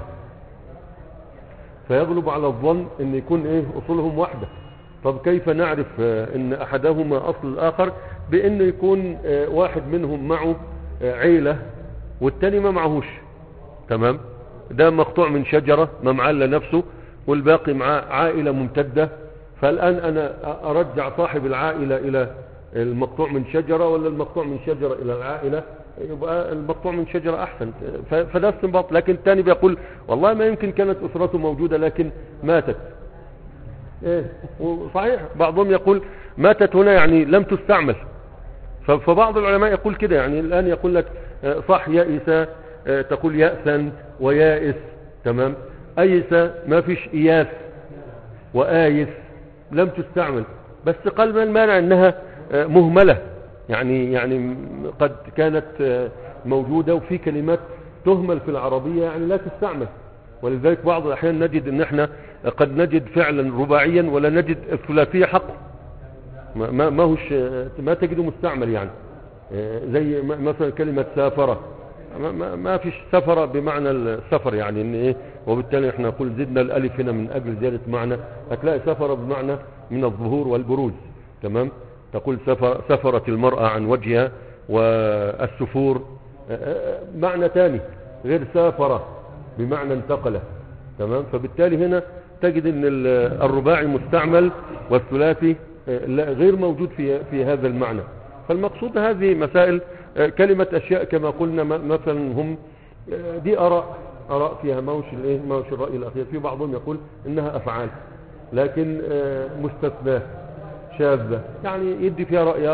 [SPEAKER 1] فيغلب على الظن ان يكون ايه اصولهم واحدة. طب كيف نعرف ان احدهما اصل الاخر؟ بانه يكون واحد منهم معه عيلة والتاني ما معهوش تمام، ده مقطوع من شجرة ما معلى نفسه والباقي معاه عائلة ممتدة، فالآن أنا أرجع صاحب العائلة إلى المقطوع من شجرة ولا المقطوع من شجرة إلى العائلة؟ يبقى المقطوع من شجرة أحسن. فده استنباط. لكن الثاني بيقول والله ما يمكن كانت أسرته موجودة لكن ماتت. إيه وصحيح بعضهم يقول ماتت هنا يعني لم تستعمل. فبعض العلماء يقول كده يعني، الآن يقول لك صح يائسة تقول يأسا ويائس تمام، أيسة ما فيش إياس وآيس لم تستعمل، بس قال ما المانع أنها مهملة يعني، يعني قد كانت موجودة وفي كلمات تهمل في العربية يعني لا تستعمل. ولذلك بعض الأحيان نجد أن احنا قد نجد فعلا رباعيا ولا نجد الثلاثية حقه ما, ما هوش ما تجده مستعمل يعني، زي مثلا كلمة سافرة ما, ما فيش سفر بمعنى السفر يعني ان ايه، وبالتالي احنا نقول زدنا الالف هنا من اجل زيادة معنى، هتلاقي سفر بمعنى من الظهور والبروز تمام. تقول سفر سفرت المرأة عن وجهها، والسفور معنى تاني غير سافر بمعنى انتقل تمام. فبالتالي هنا تجد ان الرباعي مستعمل والثلاثي غير موجود في في هذا المعنى. فالمقصود هذه مسائل كلمة أشياء كما قلنا مثلا هم دي أراء أراء فيها موش الإيه موش الرأي الأخير. في بعضهم يقول إنها أفعال لكن مستثناة شاذة يعني يدي فيها رأي آخر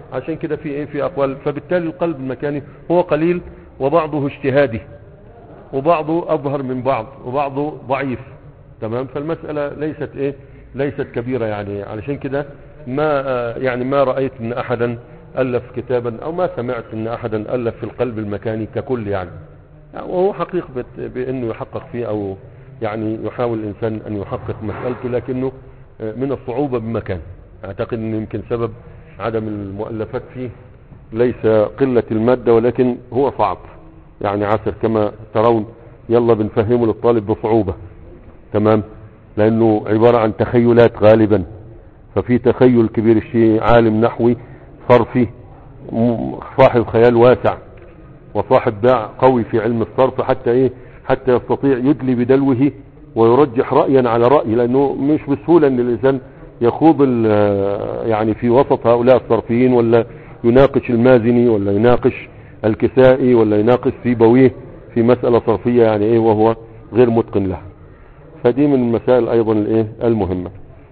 [SPEAKER 1] عشان كده في ايه في اقوال. فبالتالي القلب المكاني هو قليل وبعضه اجتهادي وبعضه اظهر من بعض وبعضه ضعيف. تمام. فالمسألة ليست ايه ليست كبيرة يعني. علشان كده ما يعني ما رأيت ان احدا الف كتابا او ما سمعت ان احدا الف في القلب المكاني ككل يعني. وهو حقيقة بانه يحقق فيه او يعني يحاول الانسان ان يحقق مسألته، لكنه من الصعوبة بمكان. اعتقد ان يمكن سبب عدم المؤلفات فيه ليس قلة المادة ولكن هو صعب يعني عسر كما ترون. يلا بنفهمه للطالب بصعوبة. تمام. لانه عبارة عن تخيلات غالبا، ففي تخيل كبير الشيء، عالم نحوي صرفي صاحب خيال واسع وصاحب باع قوي في علم الصرف، حتى ايه حتى يستطيع يدلي بدلوه ويرجح رأيا على رأي، لانه مش بسهولة ان الانسان يخوض يعني في وسط هؤلاء الصرفيين، ولا يناقش المازني ولا يناقش الكسائي ولا يناقش سيبويه في مسألة صرفية يعني ايه وهو غير متقن لها. فدي من المسائل ايضا الايه المهمة.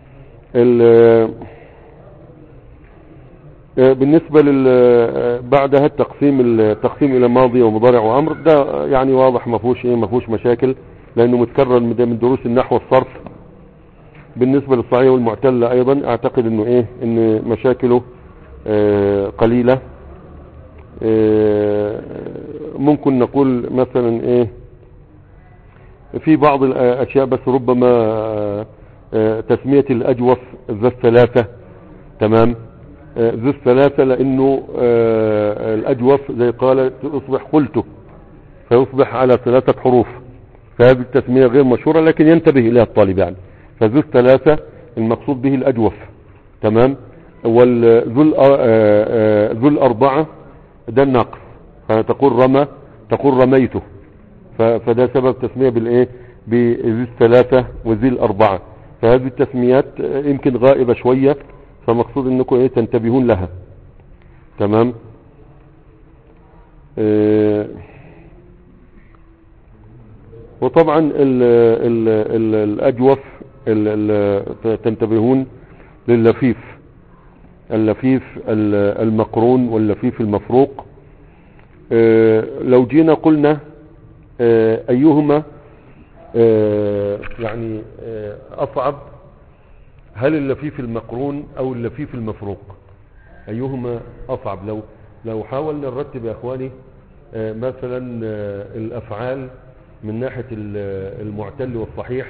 [SPEAKER 1] بالنسبة لل بعدها التقسيم التقسيم الى ماضي ومضارع وامر، ده يعني واضح ما فيهوش ايه ما فيهوش مشاكل، لانه متكرر من دروس النحو والصرف. بالنسبة للصحيح والمعتلة ايضا اعتقد انه ايه ان مشاكله اه قليلة. اه ممكن نقول مثلا ايه في بعض الاشياء بس ربما اه تسمية الاجوف ذا الثلاثة. تمام. اه ذا الثلاثة لانه اه الاجوف زي قال اصبح قلته فيصبح على ثلاثة حروف، فهذه التسمية غير مشهورة لكن ينتبه اليها الطالب يعني. فذو الثلاثة المقصود به الأجوف. تمام. وذو الأربعة ده الناقص، فتقول رمى تقول رميته، فده سبب تسمية بالإيه بذو الثلاثة وذو الأربعة. فهذه التسميات يمكن غائبة شوية، فمقصود انكم ايه تنتبهون لها. تمام. اه وطبعا ال ال ال الأجوف ال ال تنتبهون لللفيف اللفيف المقرون واللفيف المفروق. اه لو جينا قلنا اه أيهما اه يعني اه أصعب، هل اللفيف المقرون أو اللفيف المفروق؟ أيهما أصعب؟ لو لو حاولنا نرتب يا أخواني اه مثلا اه الأفعال من ناحية المعتل والصحيح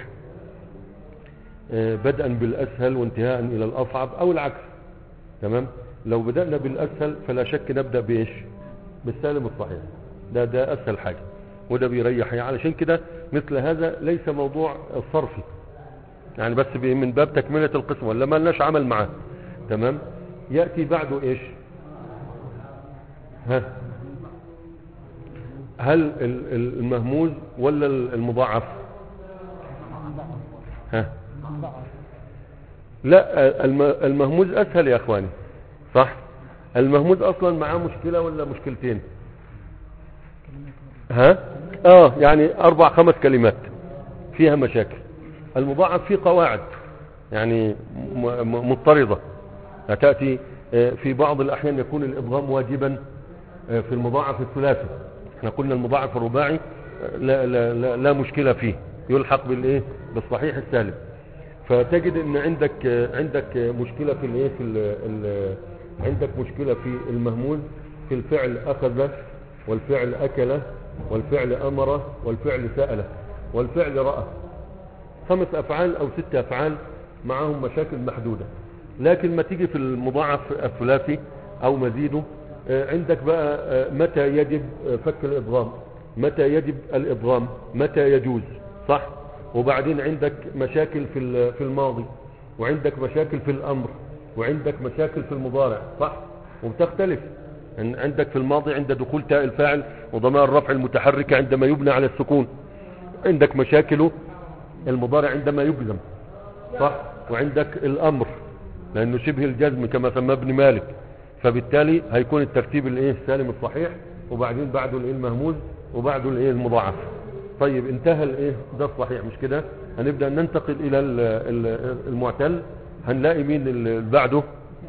[SPEAKER 1] بدءا بالأسهل وانتهاء إلى الأصعب أو العكس. تمام. لو بدأنا بالأسهل فلا شك نبدأ بإيش بالسالم الصحيح، ده ده أسهل حاجة وده بيريح. علشان كده مثل هذا ليس موضوع صرفي يعني، بس من باب تكملة القسم ولا ما لناش عمل معاه. تمام. يأتي بعده إيش؟ ها هل المهموز ولا المضاعف؟ ها لا، المهموز اسهل يا اخواني، صح؟ المهموز اصلا معاه مشكلة ولا مشكلتين؟ ها اه يعني اربع خمس كلمات فيها مشاكل. المضاعف فيه قواعد يعني مضطردة، تأتي في بعض الاحيان يكون الادغام واجبا في المضاعف الثلاثي. احنا قلنا المضاعف الرباعي لا, لا, لا, لا مشكلة فيه، يلحق بالايه بالصحيح السالم. فتجد ان عندك عندك مشكلة في الايه في ال ال عندك مشكلة في المهموز في الفعل اخذ والفعل اكل والفعل امر والفعل سأل والفعل رأى. خمس افعال او ست افعال معهم مشاكل محدودة. لكن ما تيجي في المضاعف الثلاثي او مزيده عندك بقى متى يجب فك الادغام، متى يجب الادغام، متى يجوز، صح؟ وبعدين عندك مشاكل في في الماضي، وعندك مشاكل في الامر، وعندك مشاكل في المضارع، صح؟ وبتختلف. عندك في الماضي عند دخول تاء الفاعل وضمائر الرفع المتحركة عندما يبنى على السكون، عندك مشاكل المضارع عندما يجزم، صح؟ وعندك الامر لانه شبه الجزم كما سماه ابن مالك، فبالتالي هيكون الترتيب الايه السالم الصحيح، وبعدين بعده الايه المهموز، وبعده الايه المضاعف. طيب انتهى الايه ده الصحيح مش كده؟ هنبدأ ننتقل الى المعتل. هنلاقي مين اللي بعده؟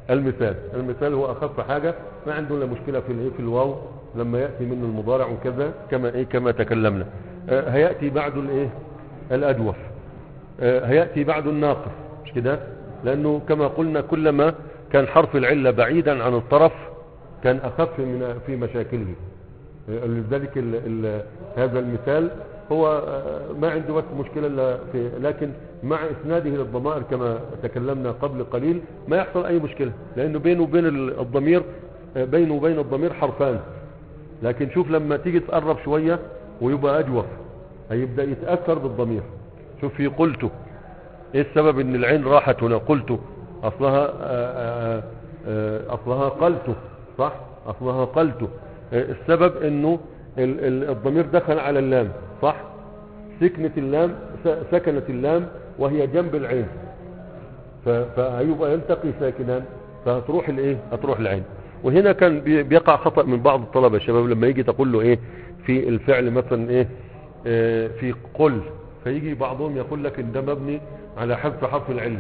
[SPEAKER 1] المثال المثال هو اخف حاجة، ما عندنا مشكلة في الايه في الواو لما يأتي منه المضارع وكذا كما ايه كما تكلمنا. آه هيأتي بعد الايه الأجوف، آه هيأتي بعد الناقص، مش كده؟ لأنه كما قلنا كلما كان حرف العلة بعيدا عن الطرف كان أخف من في مشاكله. آه لذلك ال ال هذا المثال هو آه ما عنده بس مشكلة إلا في، لكن مع إسناده للضمائر كما تكلمنا قبل قليل ما يحصل أي مشكلة، لأنه بينه وبين الضمير آه بينه وبين الضمير حرفان. لكن شوف لما تيجي تقرب شوية ويبقى أجوف هيبدأ يتأثر بالضمير. شوف في قلت، ايه السبب ان العين راحت هنا؟ قلت اصلها آآ آآ اصلها قلت، صح؟ اصلها قلت. السبب انه الضمير دخل على اللام، صح؟ سكنت اللام، سكنت اللام وهي جنب العين، فهيبقى يلتقي ساكنان فهتروح الايه هتروح العين. وهنا كان بيقع خطأ من بعض الطلبة الشباب لما يجي تقول له ايه في الفعل مثلا ايه اه في قل، فيجي بعضهم يقول لك ان ده مبني على حذف حرف العلة،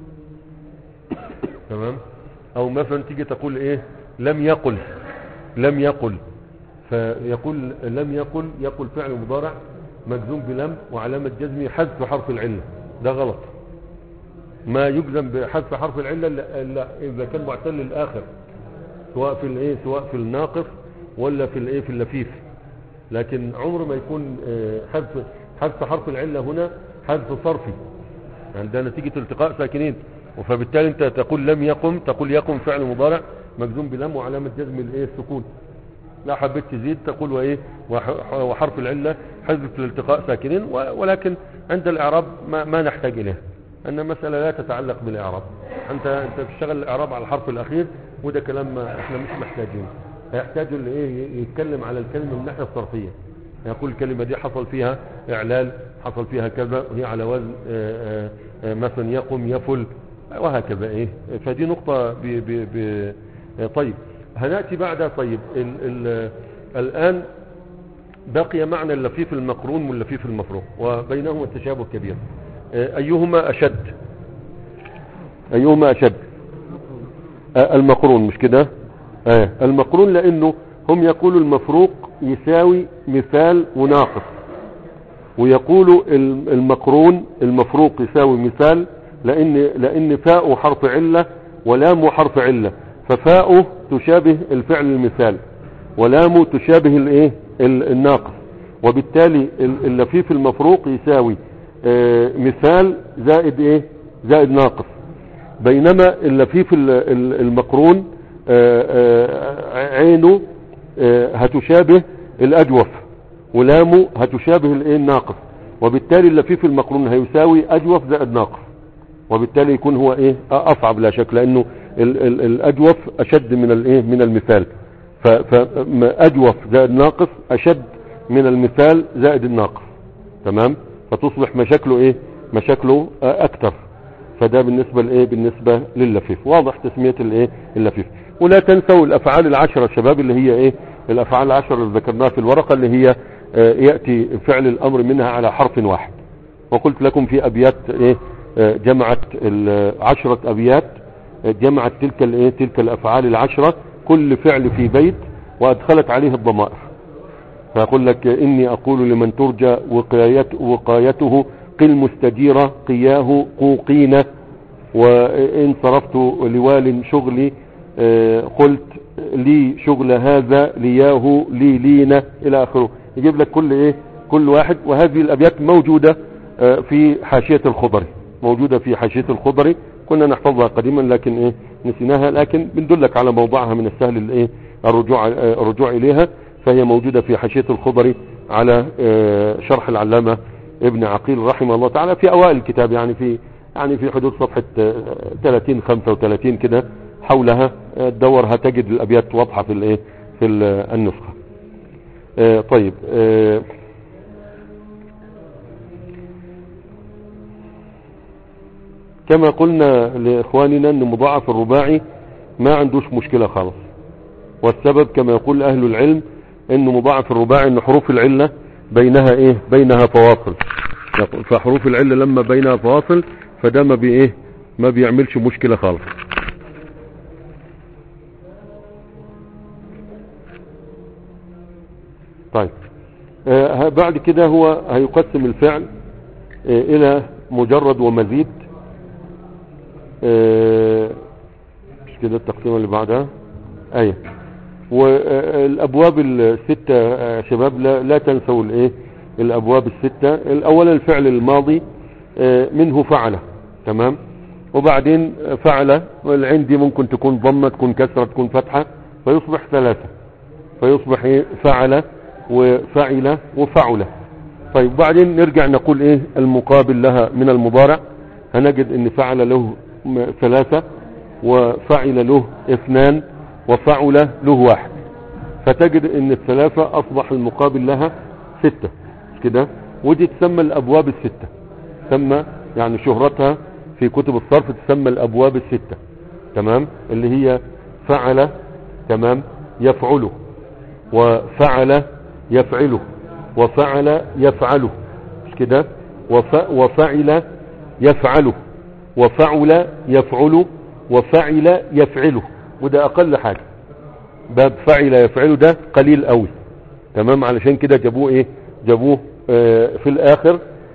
[SPEAKER 1] تمام؟ او مثلا تيجي تقول ايه لم يقل، لم يقل، فيقول لم يقل، يقل فعل مضارع مجزوم بلم وعلامة جزمه حذف حرف العلة، ده غلط. ما يجزم بحذف حرف العلة الا اذا كان معتل للاخر، سواء في الايه سواء في الناقص ولا في الايه في اللفيف، لكن عمره ما يكون حذف حذف حرف العلة هنا حذف صرفي، يعني ده نتيجة التقاء ساكنين. فبالتالي انت تقول لم يقم، تقول يقم فعل مضارع مجزوم بلم وعلامة جزم الايه السكون. لا حبيت تزيد تقول وايه وحرف العلة حذف الالتقاء ساكنين، ولكن عند الاعراب ما, ما نحتاج اليه، ان المسألة لا تتعلق بالاعراب. انت انت بتشتغل الاعراب على الحرف الاخير، وده كلام احنا مش محتاجين. هيحتاجوا اللي ايه يتكلم على الكلمة من الناحية الصرفية، يقول الكلمة دي حصل فيها اعلال، حصل فيها كذا، وهي على وزن آآ آآ مثلا يقم يفل وهكذا ايه. فدي نقطة ب ب ب طيب هنأتي بعدها. طيب ال ال الآن بقي معنى اللفيف المقرون واللفيف المفروق وبينهما تشابه كبير. ايهما اشد؟ ايهما اشد؟ المقرون، مش كده؟ آه المقرون، لانه هم يقولوا المفروق يساوي مثال وناقص، ويقولوا المقرون المفروق يساوي مثال، لان لان فاء حرف علة ولام حرف علة، ففاء تشابه الفعل المثال ولام تشابه الايه الناقص، وبالتالي اللفيف المفروق يساوي آه مثال زائد ايه زائد ناقص، بينما اللفيف المقرون آه آه عينه هتشابه الأجوف ولامه هتشابه الايه الناقص، وبالتالي اللفيف المقرون هيساوي أجوف زائد ناقص، وبالتالي يكون هو ايه أصعب لا شك، لأنه ال ال الأجوف أشد من الايه من المثال، فأجوف زائد ناقص أشد من المثال زائد الناقص، تمام؟ فتصبح مشاكله ايه مشاكله أكتر. فده بالنسبة لايه بالنسبة لللفيف. واضح تسمية الايه اللفيف. ولا تنسوا الافعال العشرة الشباب اللي هي ايه الافعال العشرة اللي ذكرناها في الورقة، اللي هي اه يأتي فعل الامر منها على حرف واحد. وقلت لكم في ابيات ايه اه جمعت عشرة ابيات جمعت تلك الايه تلك الافعال العشرة، كل فعل في بيت وادخلت عليه الضمائر. فاقول لك اني اقول لمن ترجى وقايته, وقايته قل مستجيرة قياه قوقين، وإن صرفت لوال شغلي قلت لي شغل هذا لياه لي لينا إلى آخره. يجيب لك كل إيه كل واحد. وهذه الأبيات موجودة في حاشية الخضري، موجودة في حاشية الخضري، كنا نحفظها قديما لكن إيه نسيناها، لكن بندلك على موضعها من السهل الإيه الرجوع الرجوع إليها. فهي موجودة في حاشية الخضري على شرح العلامة ابن عقيل رحمه الله تعالى في اوائل الكتاب، يعني في يعني في حدود صفحة ثلاثين خمسة وثلاثين كده حولها تدور هتجد الابيات واضحة في الايه في النسخة. اه طيب اه كما قلنا لاخواننا ان مضاعف الرباعي ما عندوش مشكلة خالص، والسبب كما يقول اهل العلم ان مضاعف الرباعي ان حروف العلة بينها ايه بينها فواصل، فحروف العلة لما بينها فواصل فده ما بايه ما بيعملش مشكلة خالص. طيب آه بعد كده هو هيقسم الفعل آه الى مجرد ومزيد. آه مش كده التقسيمه اللي بعدها؟ ايوه. والابواب الستة آه شباب لا, لا تنسوا الايه الابواب الستة. الاولا الفعل الماضي آه منه فعل، تمام، وبعدين فعل عندي ممكن تكون ضمة، تكون كسرة، تكون فتحة، فيصبح ثلاثة، فيصبح ايه فعل وفعل وفعل. طيب بعدين نرجع نقول ايه المقابل لها من المضارع. هنجد ان فعل له ثلاثة، وفعل له اثنان، وفعل له واحد، فتجد ان الثلاثة اصبح المقابل لها ستة كده. ودي تسمى الابواب الستة، تسمى يعني شهرتها في كتب الصرف تسمى الابواب الستة، تمام، اللي هي فعل، تمام، يفعله، وفعل يفعله، وفعل يفعله، مش كده، وف... وفعل يفعله، وفعل يفعله، وفعل يفعله. وده اقل حاجة، باب فعل يفعله ده قليل قوي، تمام، علشان كده جابوه ايه جابوه آه في الاخر،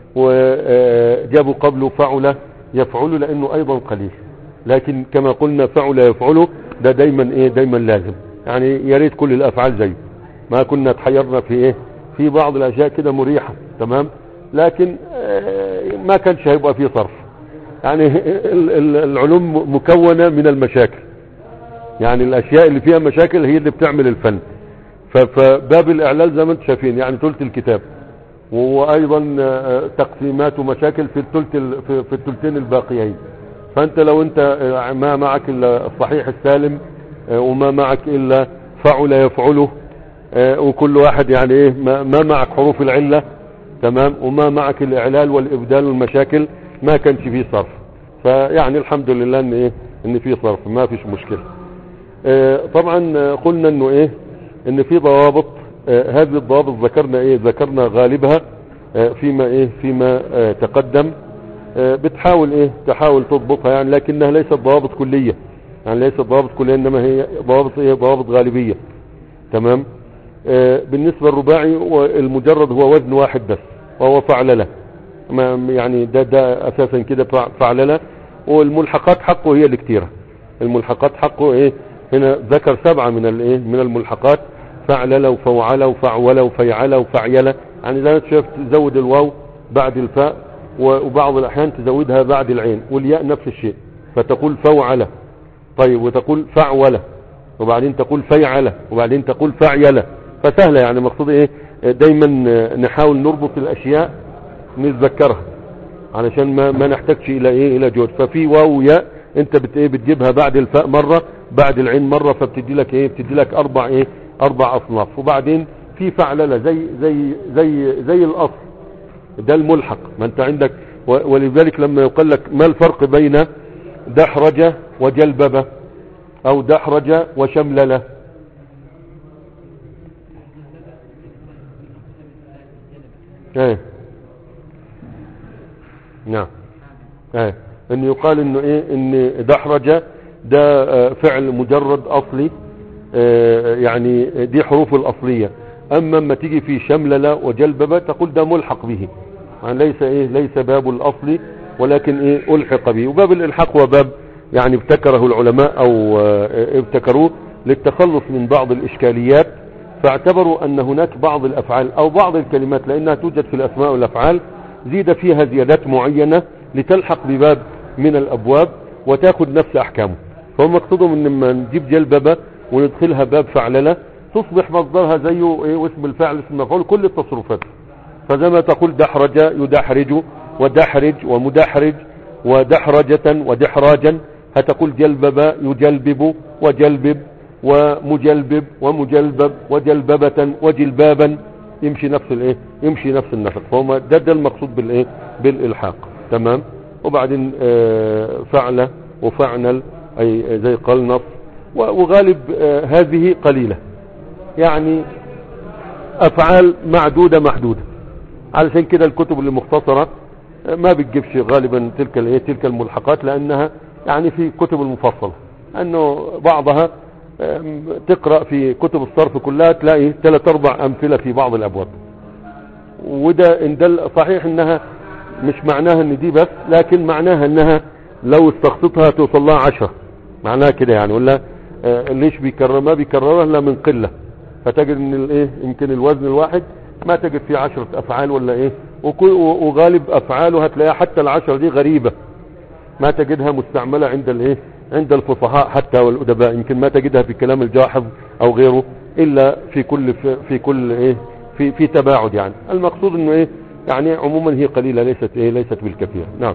[SPEAKER 1] وجابوا قبله فعل يفعله لانه ايضا قليل. لكن كما قلنا فعل يفعله ده دايما ايه دايما لازم، يعني يا ريت كل الافعال زيه، ما كنا تحيرنا في ايه في بعض الاشياء كده مريحة، تمام، لكن آه ما كانش هيبقى فيه صرف. يعني العلوم مكونة من المشاكل، يعني الاشياء اللي فيها مشاكل هي اللي بتعمل الفن. فباب الاعلال زي ما انتم شايفين يعني ثلث الكتاب، وايضا تقسيمات ومشاكل في الثلث في الثلثين الباقيين. فانت لو انت ما معك الا الصحيح السالم، وما معك الا فعل يفعله، وكل واحد يعني ايه ما معك حروف العلة، تمام، وما معك الاعلال والابدال والمشاكل، ما كانش فيه صرف. فيعني الحمد لله ان ايه ان فيه صرف، ما فيش مشكلة. طبعا قلنا انه ايه ان في ضوابط. هذه الضوابط ذكرنا ايه ذكرنا غالبها فيما ايه فيما تقدم. بتحاول ايه تحاول تضبطها يعني، لكنها ليست ضوابط كلية، يعني ليست ضوابط كلية، انما هي ضوابط ايه ضوابط غالبية، تمام. بالنسبة للرباعي والمجرد هو وزن واحد بس، وهو فعلله، يعني ده ده اساسا كده فعلله. والملحقات حقه هي الكتيرة، الملحقات حقه ايه هنا ذكر سبعة من الايه من الملحقات، فعلله وفوعله وفعوله وفيعله وفعيله. يعني زي ما انت شفت تزود الواو بعد الفاء، وبعض الاحيان تزودها بعد العين، والياء نفس الشيء، فتقول فوعله، طيب، وتقول فعوله، وبعدين تقول فيعله، وبعدين تقول فعيله. فسهله يعني. مقصود ايه دايما نحاول نربط الاشياء نتذكرها علشان ما ما نحتاجش الى ايه الى جهد. ففي واو وياء انت بت ايه بتجيبها بعد الفاء مره، بعد العين مره، فبتدي لك ايه بتدي لك اربع ايه اربع اصناف. وبعدين في فعلله زي زي زي زي الاصل ده الملحق، ما انت عندك. ولذلك لما يقول لك ما الفرق بين دحرجه وجلببه او دحرجه وشملله؟ ايه نعم ايه ان يقال انه ايه ان دحرجه ده فعل مجرد اصلي، يعني دي حروف الاصلية. اما لما تيجي في شملله وجلببه تقول ده ملحق به، يعني ليس ايه ليس باب الاصل، ولكن ايه الحق به. وباب الالحاق هو باب يعني ابتكره العلماء او ابتكروه للتخلص من بعض الاشكاليات، فاعتبروا ان هناك بعض الافعال او بعض الكلمات لانها توجد في الاسماء والافعال زيد فيها زيادات معينة لتلحق بباب من الابواب وتاخذ نفس احكامه. فهم مقصودهم ان لما نجيب جلببه وندخلها باب فعلله تصبح مصدرها زيه ايه واسم الفعل اسم المفعول كل التصرفات. فزي ما تقول دحرج يدحرج ودحرج ومدحرج ودحرجة ودحراجا، هتقول جلبب يجلبب وجلبب ومجلبب ومجلبب وجلببة وجلبابا، يمشي نفس الايه يمشي نفس النسق. فهم ده, ده المقصود بالايه بالالحاق، تمام. وبعدين آه فعل وفعنل اي زي قلنص، وغالب آه هذه قليلة، يعني افعال معدودة محدودة. علشان كده الكتب اللي مختصرة ما بتجيبش غالبا تلك الايه تلك الملحقات، لانها يعني في كتب المفصلة انه بعضها تقرأ في كتب الصرف كلها تلاقي ثلاث اربع امثلة في بعض الابواب. وده ان دل صحيح انها مش معناها ان دي بس، لكن معناها انها لو استقصتها توصل لها عشرة، معناها كده يعني. ولا آه ليش بيكرر ما بيكررها الا من قلة، فتجد ان الايه يمكن الوزن الواحد ما تجد فيه عشرة افعال ولا ايه، وغالب افعاله هتلاقيها حتى العشرة دي غريبة، ما تجدها مستعملة عند الايه عند الفصحاء حتى والادباء، يمكن ما تجدها في كلام الجاحظ او غيره الا في كل في, في كل ايه في في تباعد يعني. المقصود انه ايه يعني عموما هي قليلة، ليست ايه ليست بالكثير. نعم.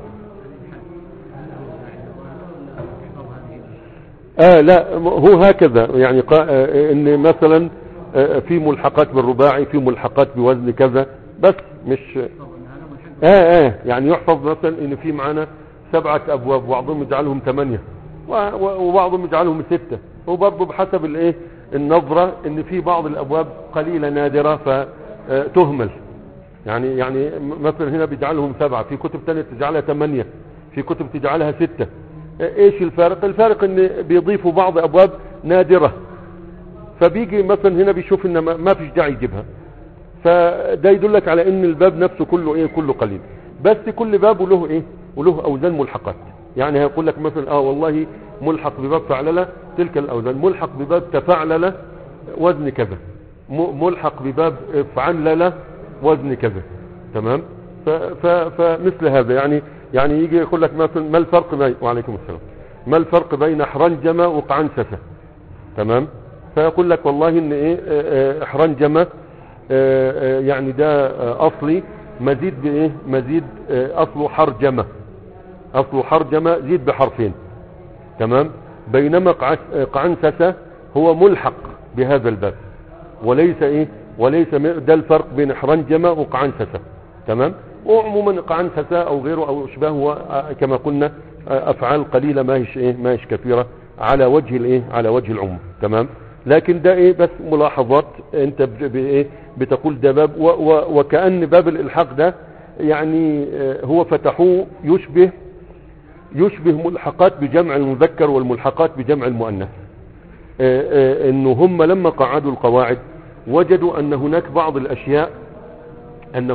[SPEAKER 1] اه لا هو هكذا يعني قا... آه ان مثلا آه في ملحقات بالرباعي، في ملحقات بوزن كذا، بس مش اه اه يعني يحفظ مثلا ان في معانا سبعة ابواب، وبعضهم يجعلهم ثمانية وبعضهم يجعلهم ستة، وبرضه بحسب الايه النظرة ان في بعض الابواب قليلة نادرة فتهمل يعني. يعني مثلا هنا بيجعلهم سبعة، في كتب تانية تجعلها ثمانية، في كتب تجعلها ستة. ايش الفارق؟ الفارق ان بيضيفوا بعض ابواب نادرة، فبيجي مثلا هنا بيشوف ان ما فيش داعي يجيبها، فده يدلك على ان الباب نفسه كله ايه كله قليل. بس كل باب له ايه وله اوزان ملحقات، يعني هيقول لك مثلا اه والله ملحق بباب فعللة تلك الاوزان، ملحق بباب تفعللة وزن كذا، ملحق بباب فعللة وزن كذا. تمام. فمثل هذا يعني يعني يجي يقول لك مثلا ما الفرق بين وعليكم السلام ما الفرق بين حرنجمة وقعنسسة. تمام. فيقول لك والله ان ايه حرنجمة يعني ده اصلي مزيد بايه مزيد اصله حرجمة، اصله حرجمة زيد بحرفين. تمام. بينما قعنسسة هو ملحق بهذا الباب وليس ايه وليس ده الفرق بين حرنجمة وقعنسسة. تمام. وعموما قعنسسة او غيره او اشباهه كما قلنا افعال قليلة ما هيش ايه ما هيش كثيرة على وجه الايه على وجه العموم. تمام. لكن ده ايه بس ملاحظات انت بايه بتقول ده باب و و وكأن باب الالحاق ده يعني هو فتحوه يشبه يشبه ملحقات بجمع المذكر والملحقات بجمع المؤنث. انه هم لما قعدوا القواعد وجدوا ان هناك بعض الاشياء